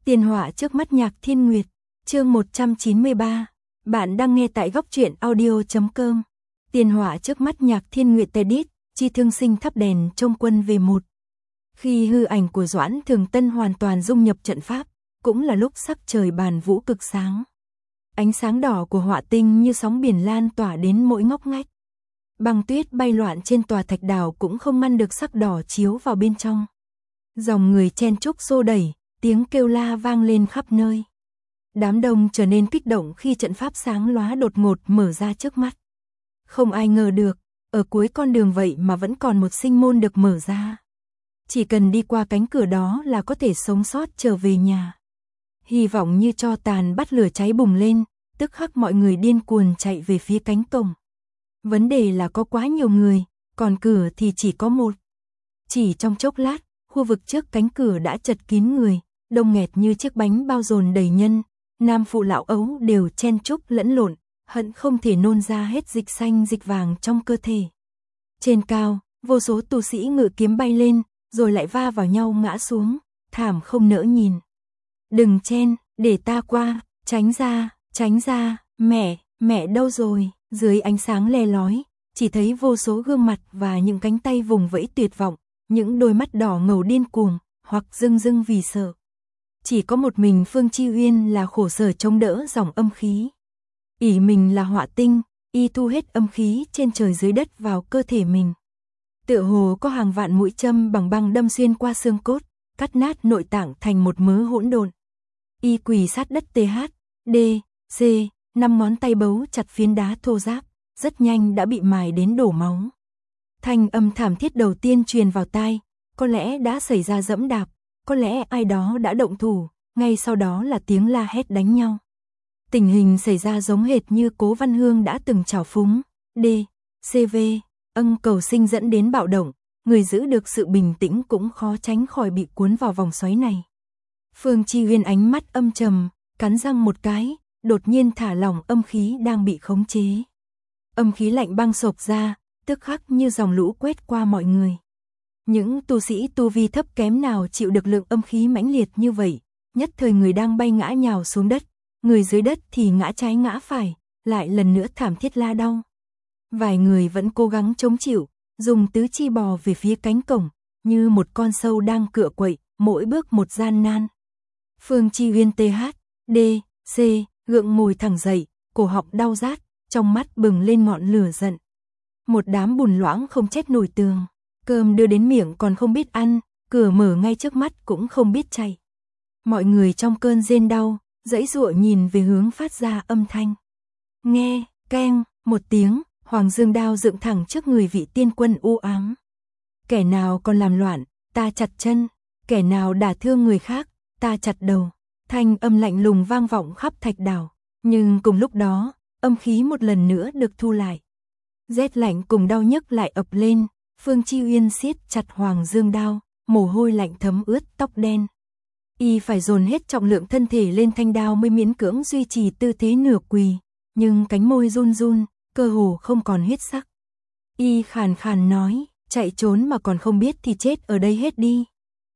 Tiền họa trước mắt Nhạc Thiên Nguyệt, chương 193. Bạn đang nghe tại góc truyện audio.com. Tiền họa trước mắt Nhạc Thiên Nguyệt Tedit, chi thương sinh thắp đèn trông quân về một. Khi hư ảnh của Doãn Thường Tân hoàn toàn dung nhập trận pháp, cũng là lúc sắc trời bàn vũ cực sáng. Ánh sáng đỏ của họa tinh như sóng biển lan tỏa đến mỗi ngóc ngách. Băng tuyết bay loạn trên tòa thạch đảo cũng không ngăn được sắc đỏ chiếu vào bên trong. Dòng người chen chúc xô đẩy, tiếng kêu la vang lên khắp nơi. Đám đông trở nên kích động khi trận pháp sáng lóa đột ngột mở ra trước mắt. Không ai ngờ được, ở cuối con đường vậy mà vẫn còn một sinh môn được mở ra. Chỉ cần đi qua cánh cửa đó là có thể sống sót trở về nhà. Hy vọng như tro tàn bắt lửa cháy bùng lên, tức khắc mọi người điên cuồng chạy về phía cánh cổng. Vấn đề là có quá nhiều người, còn cửa thì chỉ có một. Chỉ trong chốc lát, khu vực trước cánh cửa đã chật kín người, đông nghẹt như chiếc bánh bao dồn đầy nhân, nam phụ lão ấu đều chen chúc lẫn lộn, hận không thể nôn ra hết dịch xanh dịch vàng trong cơ thể. Trên cao, vô số tu sĩ ngự kiếm bay lên, rồi lại va vào nhau ngã xuống, thảm không nỡ nhìn. Đừng chen, để ta qua, tránh ra, mẹ đâu rồi? Dưới ánh sáng le lói, chỉ thấy vô số gương mặt và những cánh tay vùng vẫy tuyệt vọng, những đôi mắt đỏ ngầu điên cuồng, hoặc rưng rưng vì sợ. Chỉ có một mình Phương Chi Uyên là khổ sở chống đỡ dòng âm khí. Ỷ mình là họa tinh, y thu hết âm khí trên trời dưới đất vào cơ thể mình. Tựa hồ có hàng vạn mũi châm bằng băng đâm xuyên qua xương cốt, cắt nát nội tạng thành một mớ hỗn độn. Y quỳ sát đất THD, C, 5 ngón tay bấu chặt phiến đá thô ráp, rất nhanh đã bị mài đến đổ máu. Thanh âm thảm thiết đầu tiên truyền vào tai, có lẽ đã xảy ra dẫm đạp, có lẽ ai đó đã động thủ, ngay sau đó là tiếng la hét đánh nhau. Tình hình xảy ra giống hệt như Cố Văn Hương đã từng trào phúng, CV, cầu sinh dẫn đến bạo động, người giữ được sự bình tĩnh cũng khó tránh khỏi bị cuốn vào vòng xoáy này. Phương Chi Uyên ánh mắt âm trầm, cắn răng một cái, đột nhiên thả lỏng âm khí đang bị khống chế. Âm khí lạnh băng xộc ra, tức khắc như dòng lũ quét qua mọi người. Những tu sĩ tu vi thấp kém nào chịu được lượng âm khí mãnh liệt như vậy, nhất thời người đang bay ngã nhào xuống đất, người dưới đất thì ngã trái ngã phải, lại lần nữa thảm thiết la đau. Vài người vẫn cố gắng chống chịu, dùng tứ chi bò về phía cánh cổng, như một con sâu đang cựa quậy, mỗi bước một gian nan. Phương Chi Uyên THD, C, gượng ngồi thẳng dậy, cổ họng đau rát, trong mắt bừng lên ngọn lửa giận. Một đám bùn loãng không chết nổi tường, cơm đưa đến miệng còn không biết ăn, cửa mở ngay trước mắt cũng không biết chạy. Mọi người trong cơn rên đau, giãy giụa nhìn về hướng phát ra âm thanh. Nghe, keng, một tiếng, Hoàng Dương đao dựng thẳng trước người vị tiên quân u ám. Kẻ nào còn làm loạn, ta chặt chân, kẻ nào đả thương người khác, ta chặt đầu. Thanh âm lạnh lùng vang vọng khắp thạch đảo, nhưng cùng lúc đó, âm khí một lần nữa được thu lại. Rét lạnh cùng đau nhức lại ập lên, Phương Chi Uyên siết chặt Hoàng Dương đao, mồ hôi lạnh thấm ướt tóc đen. Y phải dồn hết trọng lượng thân thể lên thanh đao mới miễn cưỡng duy trì tư thế nửa quỳ, nhưng cánh môi run run, cơ hồ không còn huyết sắc. Y khàn khàn nói, chạy trốn mà còn không biết thì chết ở đây hết đi.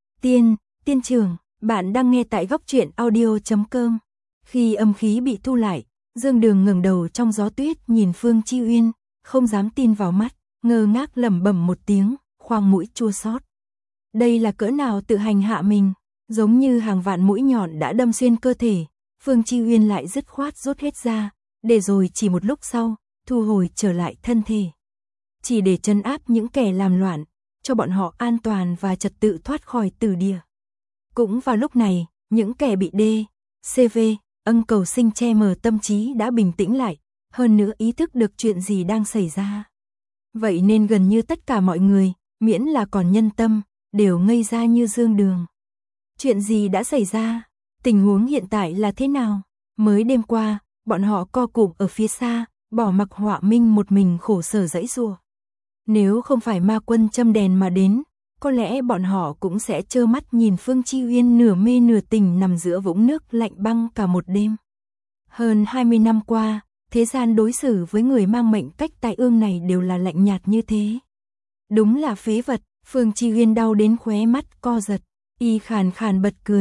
Tiên trưởng, bạn đang nghe tại góc truyện audio.com. Khi âm khí bị thu lại, Dương Đường ngẩng đầu trong gió tuyết nhìn Phương Chi Uyên, không dám tin vào mắt, ngơ ngác lẩm bẩm một tiếng, khoang mũi chua xót. Đây là cỡ nào tự hành hạ mình, giống như hàng vạn mũi nhọn đã đâm xuyên cơ thể, Phương Chi Uyên lại dứt khoát rút hết ra, để rồi chỉ một lúc sau, thu hồi trở lại thân thể. Chỉ để trấn áp những kẻ làm loạn, cho bọn họ an toàn và trật tự thoát khỏi tử địa. Cũng vào lúc này, những kẻ bị CV, cầu sinh che mờ tâm trí đã bình tĩnh lại, hơn nữa ý thức được chuyện gì đang xảy ra. Vậy nên gần như tất cả mọi người, miễn là còn nhân tâm, đều ngây ra như Dương Đường. Chuyện gì đã xảy ra? Tình huống hiện tại là thế nào? Mới đêm qua, bọn họ co cụm ở phía xa, bỏ mặc Họa Minh một mình khổ sở giãy giụa. Nếu không phải ma quân châm đèn mà đến, có lẽ bọn họ cũng sẽ trơ mắt nhìn Phương Chi Uyên nửa mê nửa tỉnh nằm giữa vũng nước lạnh băng cả một đêm. Hơn 20 năm qua, thế gian đối xử với người mang mệnh cách tai ương này đều là lạnh nhạt như thế. Đúng là phế vật, Phương Chi Uyên đau đến khóe mắt co giật, y khàn khàn bật cười,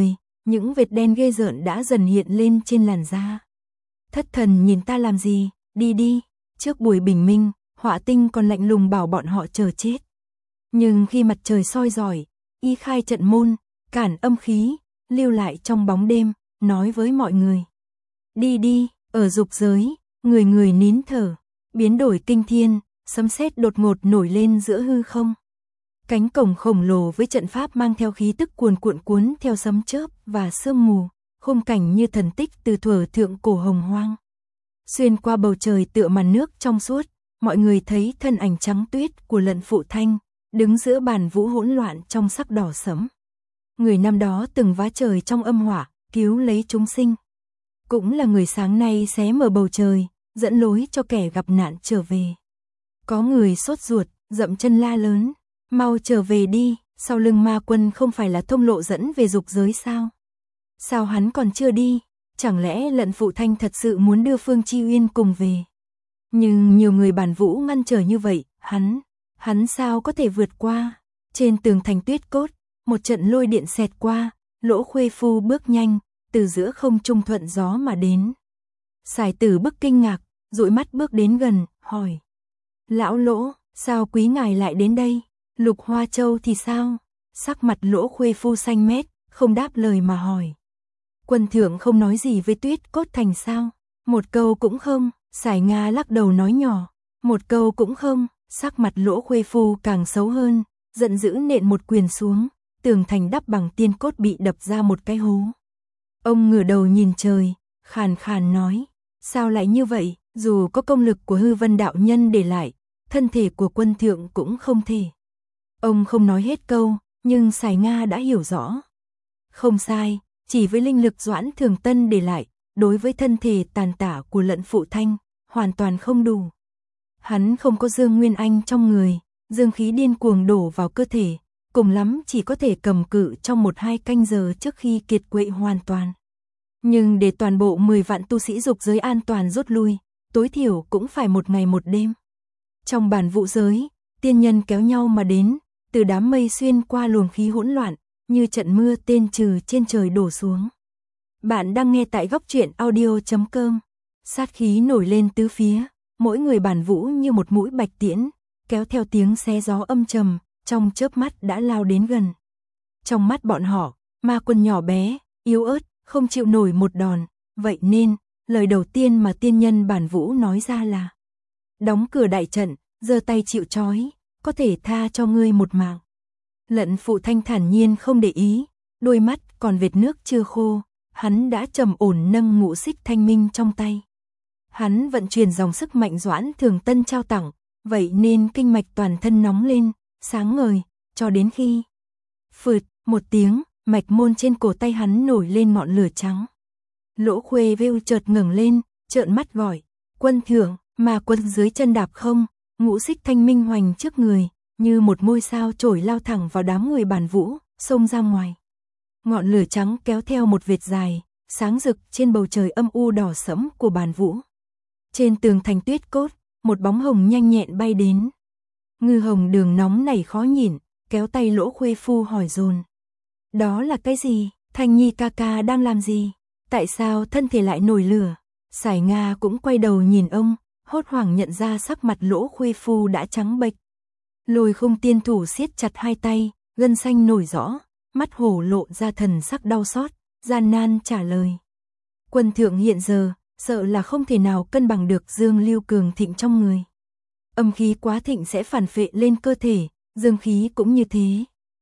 những vệt đen ghê rợn đã dần hiện lên trên làn da. Thất thần nhìn ta làm gì, đi đi. Trước buổi bình minh, Họa Tinh còn lạnh lùng bảo bọn họ chờ chết. Nhưng khi mặt trời soi rọi, y khai trận môn, cản âm khí, lưu lại trong bóng đêm, nói với mọi người. Đi đi, ở dục giới, người người nín thở, biến đổi kinh thiên, sấm sét đột ngột nổi lên giữa hư không. Cánh cổng khổng lồ với trận pháp mang theo khí tức cuồn cuộn cuốn theo sấm chớp và sương mù, khung cảnh như thần tích từ thuở thượng cổ hồng hoang. Xuyên qua bầu trời tựa màn nước trong suốt, mọi người thấy thân ảnh trắng tuyết của Lận Phụ Thanh, đứng giữa bàn vũ hỗn loạn trong sắc đỏ sẫm. Người năm đó từng vá trời trong âm hỏa, cứu lấy chúng sinh. Cũng là người sáng nay xé mở bầu trời, dẫn lối cho kẻ gặp nạn trở về. Có người sốt ruột, dậm chân la lớn, mau trở về đi, sau lưng ma quân không phải là thông lộ dẫn về dục giới sao? Sao hắn còn chưa đi? Chẳng lẽ Lận Phụ Thanh thật sự muốn đưa Phương Chi Uyên cùng về? Nhưng nhiều người bản vũ ngăn trở như vậy, hắn sao có thể vượt qua? Trên tường thành tuyết cốt, một trận lôi điện xẹt qua, Lỗ Khuê Phu bước nhanh, từ giữa không trung thuận gió mà đến. Sài Tử bức kinh ngạc, dụi mắt bước đến gần, hỏi. Lão Lỗ, sao quý ngài lại đến đây? Lục Hoa Châu thì sao? Sắc mặt Lỗ Khuê Phu xanh mét, không đáp lời mà hỏi. Quân thượng không nói gì với tuyết cốt thành sao? Một câu cũng không. Sải Nga lắc đầu nói nhỏ. Một câu cũng không. Sắc mặt Lỗ Khuê Phu càng xấu hơn, giận dữ nện một quyền xuống, tường thành đắp bằng tiên cốt bị đập ra một cái hố. Ông ngửa đầu nhìn trời, khàn khàn nói. Sao lại như vậy? Dù có công lực của Hư Vân đạo nhân để lại, thân thể của quân thượng cũng không thể. Ông không nói hết câu, nhưng Sải Nga đã hiểu rõ. Không sai, chỉ với linh lực Doãn Thường Tân để lại, đối với thân thể tàn tả của Lận Phụ Thanh, hoàn toàn không đủ. Hắn không có dương nguyên anh trong người, dương khí điên cuồng đổ vào cơ thể, cùng lắm chỉ có thể cầm cự trong 1-2 canh giờ trước khi kiệt quệ hoàn toàn. Nhưng để toàn bộ 10 vạn tu sĩ dục giới an toàn rút lui, tối thiểu cũng phải 1 ngày 1 đêm. Trong bản vụ giới, tiên nhân kéo nhau mà đến, từ đám mây xuyên qua luồng khí hỗn loạn, như trận mưa tên trừ trên trời đổ xuống. Bạn đang nghe tại góc truyện audio.com. Sát khí nổi lên tứ phía, mỗi người bản vũ như một mũi bạch tiễn, kéo theo tiếng xé gió âm trầm, trong chớp mắt đã lao đến gần. Trong mắt bọn họ, ma quân nhỏ bé, yếu ớt, không chịu nổi một đòn, vậy nên, lời đầu tiên mà tiên nhân bản vũ nói ra là: đóng cửa đại trận, giơ tay chịu trói, có thể tha cho ngươi một mạng. Lận Phụ Thanh thản nhiên không để ý, đôi mắt còn vệt nước chưa khô, hắn đã trầm ổn nâng ngũ xích thanh minh trong tay. Hắn vận chuyển dòng sức mạnh Doãn Thường Tân trao tặng, vậy nên kinh mạch toàn thân nóng lên, sáng ngời, cho đến khi phượt một tiếng, mạch môn trên cổ tay hắn nổi lên ngọn lửa trắng. Lỗ Khuê Vêu chợt ngẩng lên, trợn mắt gọi, quân thượng, mà quân dưới chân đạp không, ngũ xích thanh minh hoành trước người, như một ngôi sao trổi lao thẳng vào đám người bản vũ, xông ra ngoài. Ngọn lửa trắng kéo theo một vệt dài, sáng rực trên bầu trời âm u đỏ sẫm của bản vũ. Trên tường thành tuyết cốt, một bóng hồng nhanh nhẹn bay đến. Ngư Hồng Đường nóng nảy khó nhìn, kéo tay Lỗ Khuê Phu hỏi dồn. Đó là cái gì? Thanh Nhi ca ca đang làm gì? Tại sao thân thể lại nổi lửa? Sải Nga cũng quay đầu nhìn ông, hốt hoảng nhận ra sắc mặt Lỗ Khuê Phu đã trắng bệch. Lôi Khung tiên thủ siết chặt hai tay, gân xanh nổi rõ, mắt hổ lộ ra thần sắc đau xót, gian nan trả lời. Quân thượng hiện giờ, sợ là không thể nào cân bằng được dương lưu cường thịnh trong người. Âm khí quá thịnh sẽ phản phệ lên cơ thể, dương khí cũng như thế.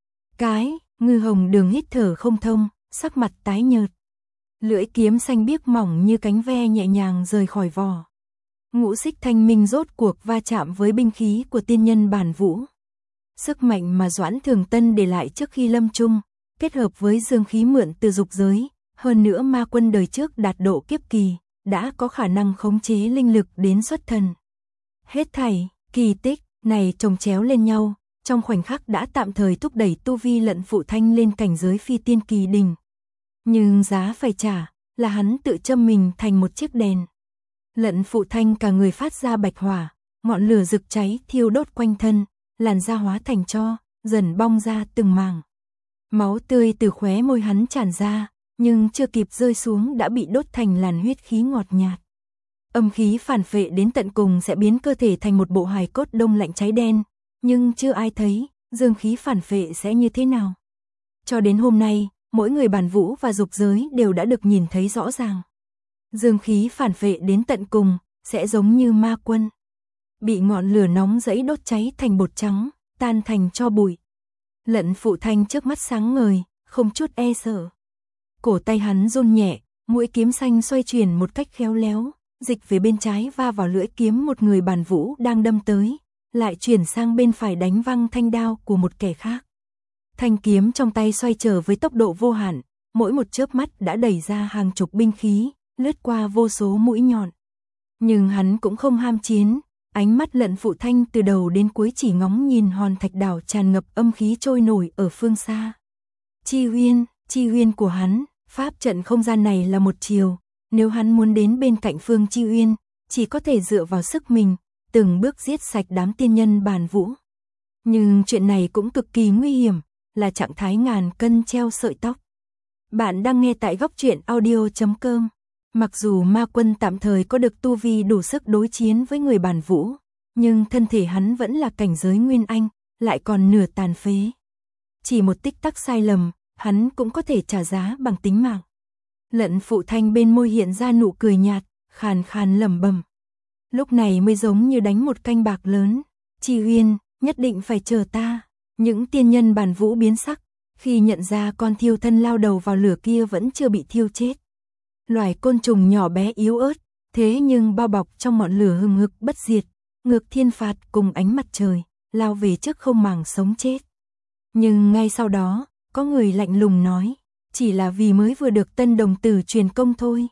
Ngư Hồng Đường hít thở không thông, sắc mặt tái nhợt. Lưỡi kiếm xanh biếc mỏng như cánh ve nhẹ nhàng rời khỏi vỏ. Ngũ xích thanh minh rốt cuộc va chạm với binh khí của tiên nhân bản vũ. Sức mạnh mà Doãn Thường Tân để lại trước khi lâm chung, kết hợp với dương khí mượn từ dục giới, hơn nữa ma quân đời trước đạt độ kiếp kỳ, đã có khả năng khống chế linh lực đến xuất thần. Hết thảy, kỳ tích này chồng chéo lên nhau, trong khoảnh khắc đã tạm thời thúc đẩy tu vi Lận Phụ Thanh lên cảnh giới phi tiên kỳ đỉnh. Nhưng giá phải trả, là hắn tự châm mình thành một chiếc đèn. Lận Phụ Thanh cả người phát ra bạch hỏa, ngọn lửa rực cháy thiêu đốt quanh thân, làn da hóa thành tro, dần bong ra từng mảng. Máu tươi từ khóe môi hắn tràn ra, nhưng chưa kịp rơi xuống đã bị đốt thành làn huyết khí ngọt nhạt. Âm khí phản phệ đến tận cùng sẽ biến cơ thể thành một bộ hài cốt đông lạnh cháy đen, nhưng chưa ai thấy dương khí phản phệ sẽ như thế nào. Cho đến hôm nay, mỗi người bản vũ và dục giới đều đã được nhìn thấy rõ ràng. Dương khí phản phệ đến tận cùng sẽ giống như ma quân, bị ngọn lửa nóng rẫy đốt cháy thành bột trắng, tan thành tro bụi. Lận Phụ Thanh trước mắt sáng ngời, không chút e sợ. Cổ tay hắn run nhẹ, mũi kiếm xanh xoay chuyển một cách khéo léo, dịch về bên trái va vào lưỡi kiếm một người bản vũ đang đâm tới, lại chuyển sang bên phải đánh văng thanh đao của một kẻ khác. Thanh kiếm trong tay xoay trở với tốc độ vô hạn, mỗi một chớp mắt đã đẩy ra hàng chục binh khí, lướt qua vô số mũi nhọn. Nhưng hắn cũng không ham chiến, ánh mắt Lận Phụ Thanh từ đầu đến cuối chỉ ngóng nhìn hòn thạch đảo tràn ngập âm khí trôi nổi ở phương xa. Chi Uyên của hắn, pháp trận không gian này là một chiều, nếu hắn muốn đến bên cạnh Phương Chi Uyên, chỉ có thể dựa vào sức mình, từng bước giết sạch đám tiên nhân bản vũ. Nhưng chuyện này cũng cực kỳ nguy hiểm, là trạng thái ngàn cân treo sợi tóc. Bạn đang nghe tại góc truyện audio.com. Mặc dù ma quân tạm thời có được tu vi đủ sức đối chiến với người bản vũ, nhưng thân thể hắn vẫn là cảnh giới nguyên anh, lại còn nửa tàn phế. Chỉ một tích tắc sai lầm, hắn cũng có thể trả giá bằng tính mạng. Lận Phụ Thanh bên môi hiện ra nụ cười nhạt, khàn khàn lẩm bẩm. Lúc này mới giống như đánh một canh bạc lớn. Chi Uyên, nhất định phải chờ ta. Những tiên nhân bản vũ biến sắc, khi nhận ra con thiêu thân lao đầu vào lửa kia vẫn chưa bị thiêu chết. Loài côn trùng nhỏ bé yếu ớt, thế nhưng bao bọc trong ngọn lửa hừng hực bất diệt, ngược thiên phạt cùng ánh mặt trời, lao về trước không màng sống chết. Nhưng ngay sau đó, có người lạnh lùng nói, chỉ là vì mới vừa được tân đồng tử truyền công thôi.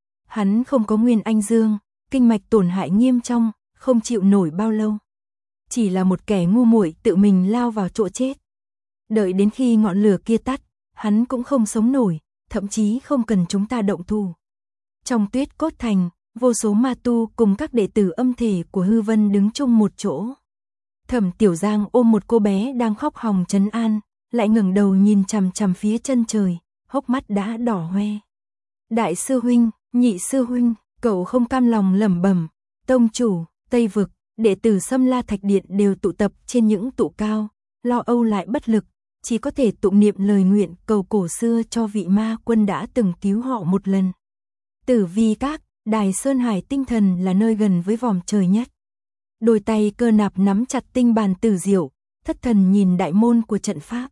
Hắn không có nguyên anh dương, kinh mạch tổn hại nghiêm trọng, không chịu nổi bao lâu. Chỉ là một kẻ ngu muội tự mình lao vào chỗ chết. Đợi đến khi ngọn lửa kia tắt, hắn cũng không sống nổi, thậm chí không cần chúng ta động thủ. Trong Tuyết Cốt Thành, vô số ma tu cùng các đệ tử âm thể của Hư Vân đứng chung một chỗ. Thẩm Tiểu Giang ôm một cô bé đang khóc hòng trấn an, lại ngẩng đầu nhìn chằm chằm phía chân trời, hốc mắt đã đỏ hoe. Đại sư huynh, nhị sư huynh, cậu không cam lòng lẩm bẩm, tông chủ, Tây Vực, đệ tử Sâm La Thạch Điện đều tụ tập trên những tụ cao, lo âu lại bất lực, chỉ có thể tụng niệm lời nguyện cầu cổ xưa cho vị ma quân đã từng cứu họ một lần. Tử Vi Các, Đài Sơn Hải tinh thần là nơi gần với vòm trời nhất. Đôi tay Cơ Nạp nắm chặt tinh bàn tử diệu, thất thần nhìn đại môn của trận pháp.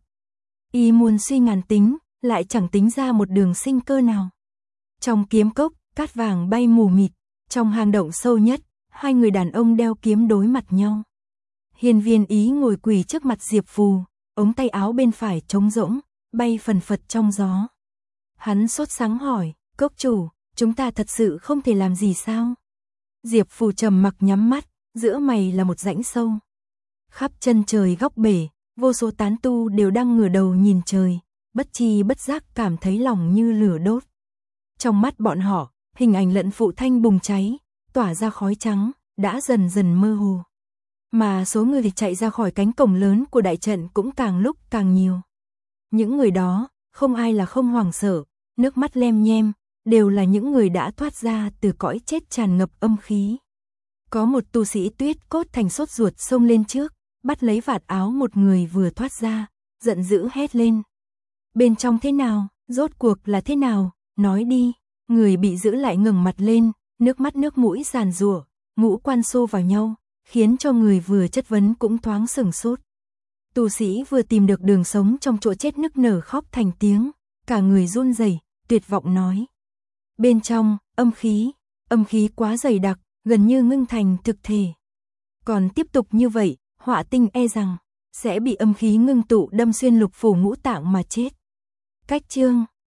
Y muôn suy ngàn tính, lại chẳng tính ra một đường sinh cơ nào. Trong kiếm cốc, cát vàng bay mù mịt, trong hang động sâu nhất, hai người đàn ông đeo kiếm đối mặt nhau. Hiên Viên Ý ngồi quỳ trước mặt Diệp Phù, ống tay áo bên phải trống rỗng, bay phần phật trong gió. Hắn sốt sắng hỏi, cốc chủ, chúng ta thật sự không thể làm gì sao? Diệp Phù trầm mặc nhắm mắt, giữa mày là một rãnh sâu. Khắp chân trời góc bể, vô số tán tu đều đang ngửa đầu nhìn trời, bất chi bất giác cảm thấy lòng như lửa đốt. Trong mắt bọn họ, hình ảnh Lận Phụ Thanh bùng cháy, tỏa ra khói trắng, đã dần dần mơ hồ. Mà số người thì chạy ra khỏi cánh cổng lớn của đại trận cũng càng lúc càng nhiều. Những người đó, không ai là không hoảng sợ, nước mắt lem nhem, đều là những người đã thoát ra từ cõi chết tràn ngập âm khí. Có một tu sĩ Tuyết Cốt Thành sốt ruột xông lên trước, bắt lấy vạt áo một người vừa thoát ra, giận dữ hét lên. Bên trong thế nào, rốt cuộc là thế nào, nói đi. Người bị giữ lại ngẩng mặt lên, nước mắt nước mũi giàn giụa, ngũ quan xô vào nhau, khiến cho người vừa chất vấn cũng thoáng sửng sốt. Tu sĩ vừa tìm được đường sống trong chỗ chết nức nở khóc thành tiếng, cả người run rẩy, tuyệt vọng nói. Bên trong, âm khí quá dày đặc, gần như ngưng thành thực thể. Còn tiếp tục như vậy, Họa Tinh e rằng sẽ bị âm khí ngưng tụ đâm xuyên lục phủ ngũ tạng mà chết. Cách chương